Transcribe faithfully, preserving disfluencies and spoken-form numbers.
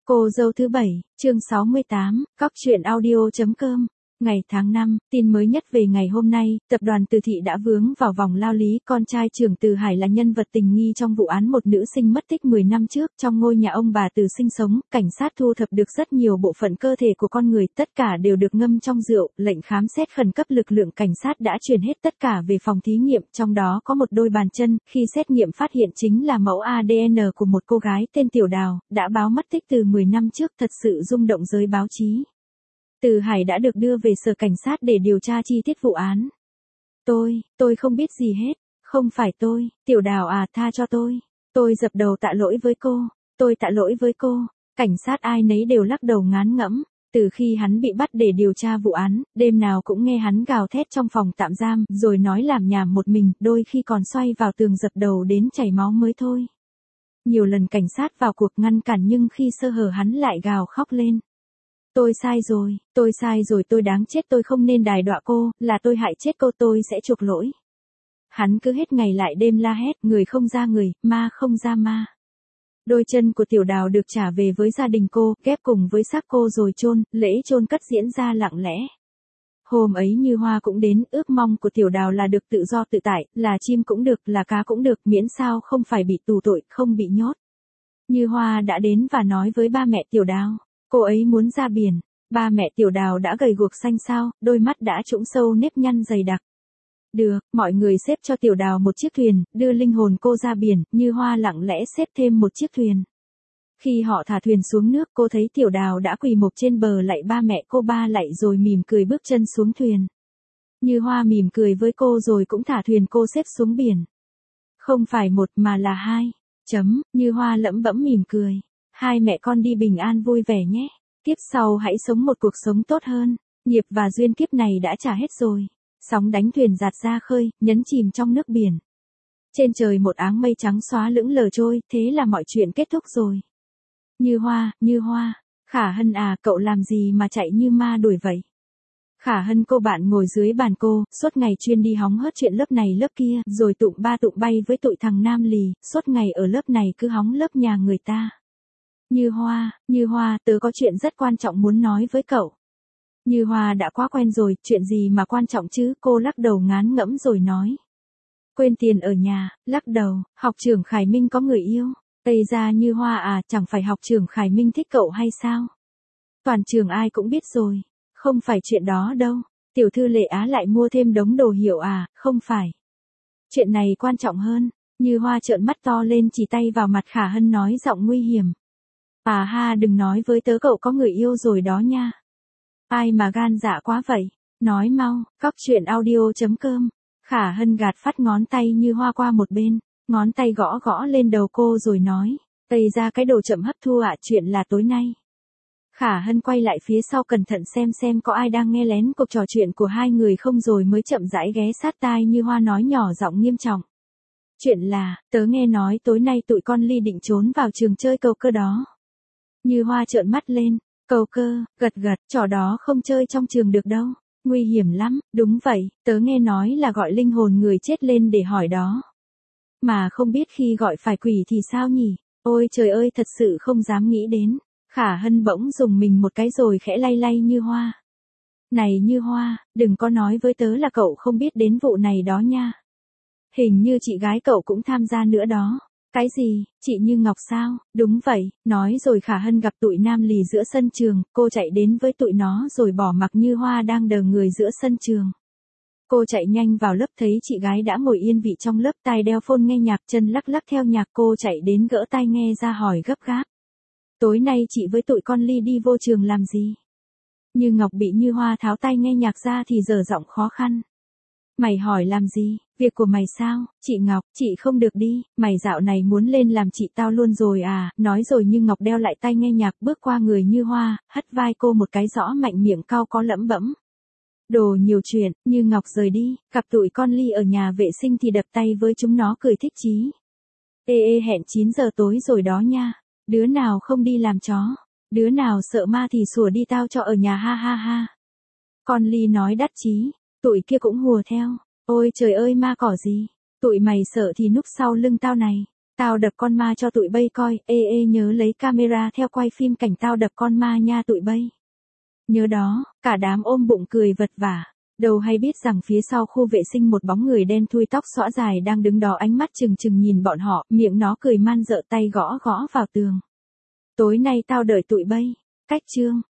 Cô dâu thứ bảy, chương sáu mươi tám, cóc truyện audio chấm com. Ngày tháng năm, tin mới nhất về ngày hôm nay, tập đoàn Từ Thị đã vướng vào vòng lao lý, con trai trưởng Từ Hải là nhân vật tình nghi trong vụ án một nữ sinh mất tích mười năm trước trong ngôi nhà ông bà Từ sinh sống, cảnh sát thu thập được rất nhiều bộ phận cơ thể của con người, tất cả đều được ngâm trong rượu, lệnh khám xét khẩn cấp lực lượng cảnh sát đã chuyển hết tất cả về phòng thí nghiệm, trong đó có một đôi bàn chân, khi xét nghiệm phát hiện chính là mẫu a đê en của một cô gái tên Tiểu Đào, đã báo mất tích từ mười năm trước, thật sự rung động giới báo chí. Từ Hải đã được đưa về sở cảnh sát để điều tra chi tiết vụ án. Tôi, tôi không biết gì hết, không phải tôi, Tiểu Đào à, tha cho tôi. Tôi dập đầu tạ lỗi với cô, tôi tạ lỗi với cô. Cảnh sát ai nấy đều lắc đầu ngán ngẫm. Từ khi hắn bị bắt để điều tra vụ án, đêm nào cũng nghe hắn gào thét trong phòng tạm giam, rồi nói làm nhảm một mình, đôi khi còn xoay vào tường dập đầu đến chảy máu mới thôi. Nhiều lần cảnh sát vào cuộc ngăn cản nhưng khi sơ hở hắn lại gào khóc lên. Tôi sai rồi, tôi sai rồi, tôi đáng chết, tôi không nên đài đọa cô, là tôi hại chết cô, tôi sẽ chuộc lỗi. Hắn cứ hết ngày lại đêm la hét, người không ra người, ma không ra ma. Đôi chân của Tiểu Đào được trả về với gia đình cô, ghép cùng với xác cô rồi chôn, lễ chôn cất diễn ra lặng lẽ. Hôm ấy Như Hoa cũng đến, ước mong của Tiểu Đào là được tự do tự tại, là chim cũng được, là cá cũng được, miễn sao không phải bị tù tội, không bị nhốt. Như Hoa đã đến và nói với ba mẹ Tiểu Đào. Cô ấy muốn ra biển. Ba mẹ Tiểu Đào đã gầy guộc xanh xao, đôi mắt đã trũng sâu nếp nhăn dày đặc. Được, mọi người xếp cho Tiểu Đào một chiếc thuyền, đưa linh hồn cô ra biển, Như Hoa lặng lẽ xếp thêm một chiếc thuyền. Khi họ thả thuyền xuống nước, cô thấy Tiểu Đào đã quỳ mộc trên bờ lạy ba mẹ cô, ba lạy rồi mỉm cười bước chân xuống thuyền. Như Hoa mỉm cười với cô rồi cũng thả thuyền cô xếp xuống biển. Không phải một mà là hai. Chấm, Như Hoa lẩm bẩm mỉm cười. Hai mẹ con đi bình an vui vẻ nhé. Kiếp sau hãy sống một cuộc sống tốt hơn. Nghiệp và duyên kiếp này đã trả hết rồi. Sóng đánh thuyền giạt ra khơi, nhấn chìm trong nước biển. Trên trời một áng mây trắng xóa lững lờ trôi, thế là mọi chuyện kết thúc rồi. Như Hoa, Như Hoa, Khả Hân à, cậu làm gì mà chạy như ma đuổi vậy? Khả Hân cô bạn ngồi dưới bàn cô, suốt ngày chuyên đi hóng hớt chuyện lớp này lớp kia, rồi tụm ba tụm bay với tụi thằng Nam Lì, suốt ngày ở lớp này cứ hóng lớp nhà người ta. Như Hoa, Như Hoa, tớ có chuyện rất quan trọng muốn nói với cậu. Như Hoa đã quá quen rồi, chuyện gì mà quan trọng chứ, cô lắc đầu ngán ngẫm rồi nói. Quên tiền ở nhà, lắc đầu, học trưởng Khải Minh có người yêu. Tây ra Như Hoa à, chẳng phải học trưởng Khải Minh thích cậu hay sao? Toàn trường ai cũng biết rồi, không phải chuyện đó đâu. Tiểu thư Lệ Á lại mua thêm đống đồ hiệu à, không phải. Chuyện này quan trọng hơn. Như Hoa trợn mắt to lên chỉ tay vào mặt Khả Hân nói giọng nguy hiểm. À ha, đừng nói với tớ cậu có người yêu rồi đó nha. Ai mà gan dạ quá vậy? Nói mau, cóc truyện audio chấm com. Khả Hân gạt phát ngón tay Như Hoa qua một bên, ngón tay gõ gõ lên đầu cô rồi nói. Tây ra cái đồ chậm hấp thu ạ, chuyện là tối nay. Khả Hân quay lại phía sau cẩn thận xem xem có ai đang nghe lén cuộc trò chuyện của hai người không rồi mới chậm rãi ghé sát tai Như Hoa nói nhỏ giọng nghiêm trọng. Chuyện là, tớ nghe nói tối nay tụi con Ly định trốn vào trường chơi cầu cơ đó. Như Hoa trợn mắt lên, cầu cơ, gật gật, trò đó không chơi trong trường được đâu, nguy hiểm lắm, đúng vậy, tớ nghe nói là gọi linh hồn người chết lên để hỏi đó. Mà không biết khi gọi phải quỷ thì sao nhỉ, ôi trời ơi thật sự không dám nghĩ đến. Khả Hân bỗng dùng mình một cái rồi khẽ lay lay Như Hoa. Này Như Hoa, đừng có nói với tớ là cậu không biết đến vụ này đó nha. Hình như chị gái cậu cũng tham gia nữa đó. Cái gì, chị Như Ngọc sao? Đúng vậy, nói rồi Khả Hân gặp tụi Nam Lì giữa sân trường, cô chạy đến với tụi nó rồi bỏ mặc Như Hoa đang đờ người giữa sân trường. Cô chạy nhanh vào lớp thấy chị gái đã ngồi yên vị trong lớp, tai đeo phone nghe nhạc, chân lắc lắc theo nhạc, cô chạy đến gỡ tai nghe ra hỏi gấp gáp. Tối nay chị với tụi con Ly đi vô trường làm gì? Như Ngọc bị Như Hoa tháo tai nghe nhạc ra thì dở giọng khó khăn. Mày hỏi làm gì? Việc của mày sao? Chị Ngọc, chị không được đi, mày dạo này muốn lên làm chị tao luôn rồi à? Nói rồi Như Ngọc đeo lại tai nghe nhạc bước qua người Như Hoa, hất vai cô một cái rõ mạnh miệng cau có lẩm bẩm. Đồ nhiều chuyện, Như Ngọc rời đi, gặp tụi con Ly ở nhà vệ sinh thì đập tay với chúng nó cười thích chí. Ê ê hẹn chín giờ tối rồi đó nha, đứa nào không đi làm chó, đứa nào sợ ma thì sủa đi tao cho ở nhà ha ha ha. Con Ly nói đắc chí, tụi kia cũng hùa theo. Ôi trời ơi ma cỏ gì, tụi mày sợ thì núp sau lưng tao này. Tao đập con ma cho tụi bay coi, ê ê nhớ lấy camera theo quay phim cảnh tao đập con ma nha tụi bay. Nhớ đó, cả đám ôm bụng cười vật vả. Đâu hay biết rằng phía sau khu vệ sinh một bóng người đen thui tóc xõa dài đang đứng đó ánh mắt trừng trừng nhìn bọn họ, miệng nó cười man rợ tay gõ gõ vào tường. Tối nay tao đợi tụi bay. Cách chương.